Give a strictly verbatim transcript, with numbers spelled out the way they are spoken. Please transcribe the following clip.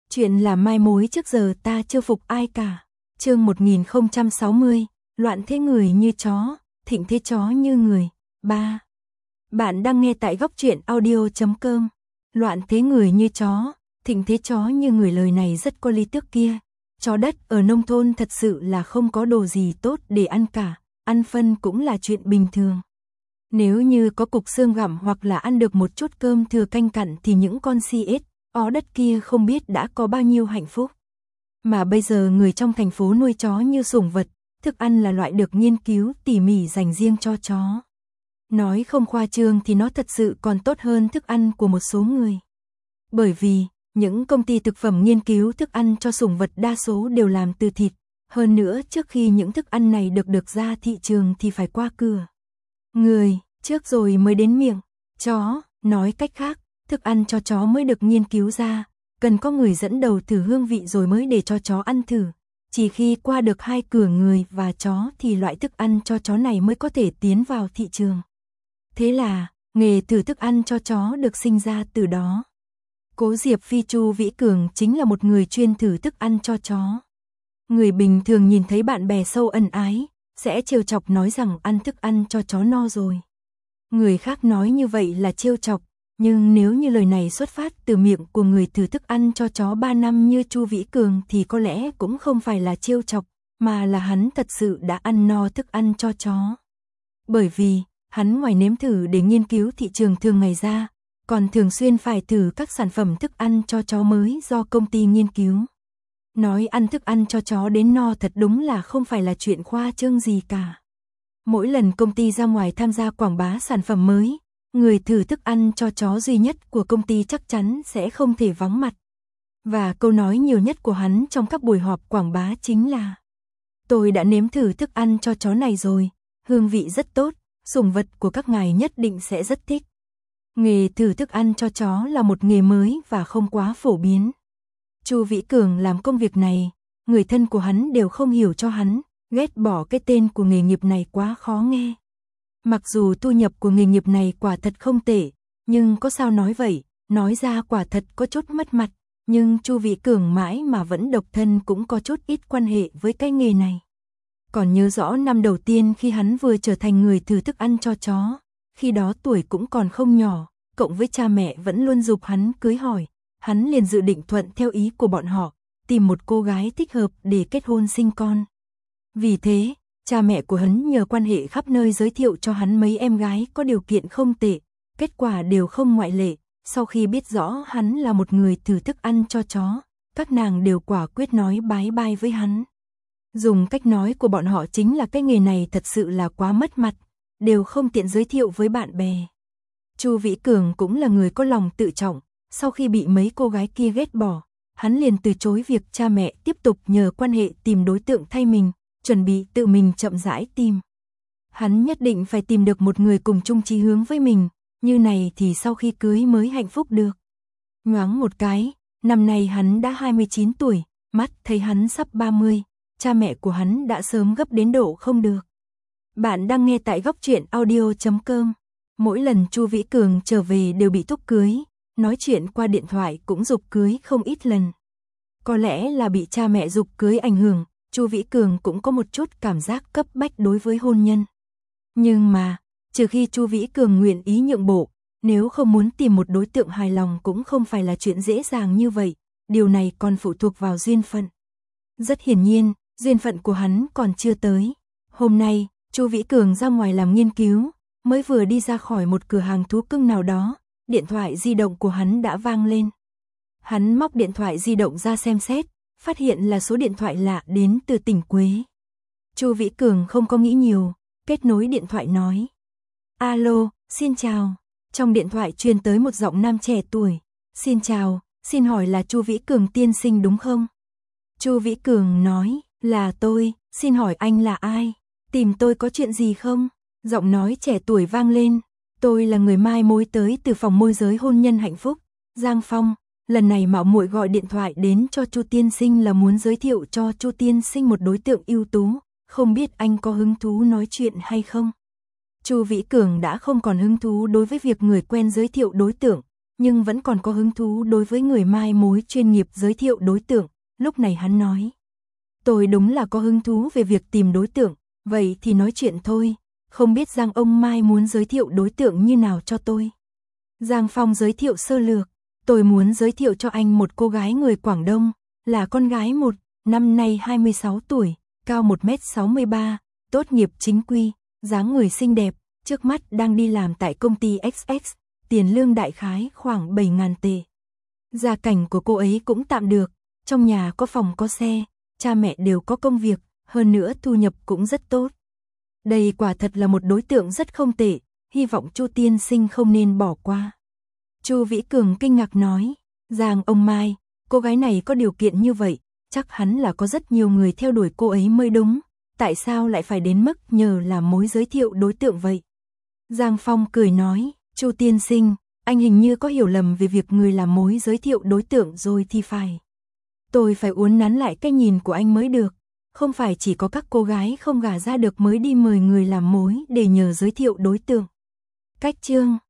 Chuyện là mai mối trước giờ ta chưa phục ai cả. Chương một nghìn không trăm sáu mươi, loạn thế người như chó, thịnh thế chó như người. ba. Bạn đang nghe tại góc truyện audio chấm com. Loạn thế người như chó, thịnh thế chó như người, lời này rất có lý tước kia. Chó đất ở nông thôn thật sự là không có đồ gì tốt để ăn cả, ăn phân cũng là chuyện bình thường. Nếu như có cục xương gặm hoặc là ăn được một chút cơm thừa canh cặn thì những con si ếch, ó đất kia không biết đã có bao nhiêu hạnh phúc. Mà bây giờ người trong thành phố nuôi chó như sủng vật, thức ăn là loại được nghiên cứu tỉ mỉ dành riêng cho chó. Nói không khoa trương thì nó thật sự còn tốt hơn thức ăn của một số người. Bởi vì, những công ty thực phẩm nghiên cứu thức ăn cho sủng vật đa số đều làm từ thịt. Hơn nữa trước khi những thức ăn này được được ra thị trường thì phải qua cửa người, trước rồi mới đến miệng chó. Nói cách khác, thức ăn cho chó mới được nghiên cứu ra, cần có người dẫn đầu thử hương vị rồi mới để cho chó ăn thử. Chỉ khi qua được hai cửa người và chó thì loại thức ăn cho chó này mới có thể tiến vào thị trường. Thế là, nghề thử thức ăn cho chó được sinh ra từ đó. Cố Diệp Phi Chu Vĩ Cường chính là một người chuyên thử thức ăn cho chó. Người bình thường nhìn thấy bạn bè sâu ân ái, sẽ trêu chọc nói rằng ăn thức ăn cho chó no rồi. Người khác nói như vậy là trêu chọc, nhưng nếu như lời này xuất phát từ miệng của người thử thức ăn cho chó ba năm như Chu Vĩ Cường thì có lẽ cũng không phải là trêu chọc, mà là hắn thật sự đã ăn no thức ăn cho chó. Bởi vì, hắn ngoài nếm thử để nghiên cứu thị trường thường ngày ra, còn thường xuyên phải thử các sản phẩm thức ăn cho chó mới do công ty nghiên cứu. Nói ăn thức ăn cho chó đến no thật đúng là không phải là chuyện khoa trương gì cả. Mỗi lần công ty ra ngoài tham gia quảng bá sản phẩm mới, người thử thức ăn cho chó duy nhất của công ty chắc chắn sẽ không thể vắng mặt. Và câu nói nhiều nhất của hắn trong các buổi họp quảng bá chính là: tôi đã nếm thử thức ăn cho chó này rồi, hương vị rất tốt, sủng vật của các ngài nhất định sẽ rất thích. Nghề thử thức ăn cho chó là một nghề mới và không quá phổ biến. Chu Vĩ Cường làm công việc này, người thân của hắn đều không hiểu cho hắn, ghét bỏ cái tên của nghề nghiệp này quá khó nghe. Mặc dù thu nhập của nghề nghiệp này quả thật không tệ, nhưng có sao nói vậy, nói ra quả thật có chút mất mặt, nhưng Chu Vĩ Cường mãi mà vẫn độc thân cũng có chút ít quan hệ với cái nghề này. Còn nhớ rõ năm đầu tiên khi hắn vừa trở thành người thử thức ăn cho chó, khi đó tuổi cũng còn không nhỏ, cộng với cha mẹ vẫn luôn giục hắn cưới hỏi, hắn liền dự định thuận theo ý của bọn họ, tìm một cô gái thích hợp để kết hôn sinh con. Vì thế, cha mẹ của hắn nhờ quan hệ khắp nơi giới thiệu cho hắn mấy em gái có điều kiện không tệ, kết quả đều không ngoại lệ. Sau khi biết rõ hắn là một người thử thức ăn cho chó, các nàng đều quả quyết nói bái bai với hắn. Dùng cách nói của bọn họ chính là cái nghề này thật sự là quá mất mặt, đều không tiện giới thiệu với bạn bè. Chu Vĩ Cường cũng là người có lòng tự trọng, sau khi bị mấy cô gái kia ghét bỏ, hắn liền từ chối việc cha mẹ tiếp tục nhờ quan hệ tìm đối tượng thay mình, chuẩn bị tự mình chậm rãi tìm. Hắn nhất định phải tìm được một người cùng chung chí hướng với mình, như này thì sau khi cưới mới hạnh phúc được. Nhoáng một cái, năm nay hắn đã hai mươi chín tuổi, mắt thấy hắn sắp ba mươi, cha mẹ của hắn đã sớm gấp đến độ không được. Bạn đang nghe tại góc truyện audio chấm com. Mỗi lần Chu Vĩ Cường trở về đều bị thúc cưới, nói chuyện qua điện thoại cũng giục cưới không ít lần. Có lẽ là bị cha mẹ giục cưới ảnh hưởng, Chu Vĩ Cường cũng có một chút cảm giác cấp bách đối với hôn nhân. Nhưng mà, trừ khi Chu Vĩ Cường nguyện ý nhượng bộ, nếu không muốn tìm một đối tượng hài lòng cũng không phải là chuyện dễ dàng như vậy, điều này còn phụ thuộc vào duyên phận. Rất hiển nhiên, duyên phận của hắn còn chưa tới. Hôm nay, Chu Vĩ Cường ra ngoài làm nghiên cứu, mới vừa đi ra khỏi một cửa hàng thú cưng nào đó, điện thoại di động của hắn đã vang lên. Hắn móc điện thoại di động ra xem xét, phát hiện là số điện thoại lạ đến từ tỉnh Quế. Chu Vĩ Cường không có nghĩ nhiều, kết nối điện thoại nói: alo, xin chào. Trong điện thoại truyền tới một giọng nam trẻ tuổi: xin chào, xin hỏi là Chu Vĩ Cường tiên sinh đúng không? Chu Vĩ Cường nói: là tôi, xin hỏi anh là ai? Tìm tôi có chuyện gì không? Giọng nói trẻ tuổi vang lên: tôi là người mai mối tới từ phòng môi giới hôn nhân hạnh phúc, Giang Phong. Lần này mạo muội gọi điện thoại đến cho Chu tiên sinh là muốn giới thiệu cho Chu tiên sinh một đối tượng ưu tú, không biết anh có hứng thú nói chuyện hay không? Chu Vĩ Cường đã không còn hứng thú đối với việc người quen giới thiệu đối tượng, nhưng vẫn còn có hứng thú đối với người mai mối chuyên nghiệp giới thiệu đối tượng. Lúc này hắn nói, tôi đúng là có hứng thú về việc tìm đối tượng, vậy thì nói chuyện thôi, không biết Giang ông Mai muốn giới thiệu đối tượng như nào cho tôi. Giang Phong giới thiệu sơ lược, tôi muốn giới thiệu cho anh một cô gái người Quảng Đông, là con gái một, năm nay hai mươi sáu tuổi, cao một mét sáu mươi ba, tốt nghiệp chính quy, dáng người xinh đẹp, trước mắt đang đi làm tại công ty ích ích, tiền lương đại khái khoảng bảy nghìn tệ. Gia cảnh của cô ấy cũng tạm được, trong nhà có phòng có xe, cha mẹ đều có công việc, hơn nữa thu nhập cũng rất tốt. Đây quả thật là một đối tượng rất không tệ, hy vọng Chu tiên sinh không nên bỏ qua. Chu Vĩ Cường kinh ngạc nói, Giang ông Mai, cô gái này có điều kiện như vậy, chắc hẳn là có rất nhiều người theo đuổi cô ấy mới đúng, tại sao lại phải đến mức nhờ làm mối giới thiệu đối tượng vậy? Giang Phong cười nói, Chu tiên sinh, anh hình như có hiểu lầm về việc người làm mối giới thiệu đối tượng rồi thì phải. Tôi phải uốn nắn lại cái nhìn của anh mới được, không phải chỉ có các cô gái không gả ra được mới đi mời người làm mối để nhờ giới thiệu đối tượng. Cách chương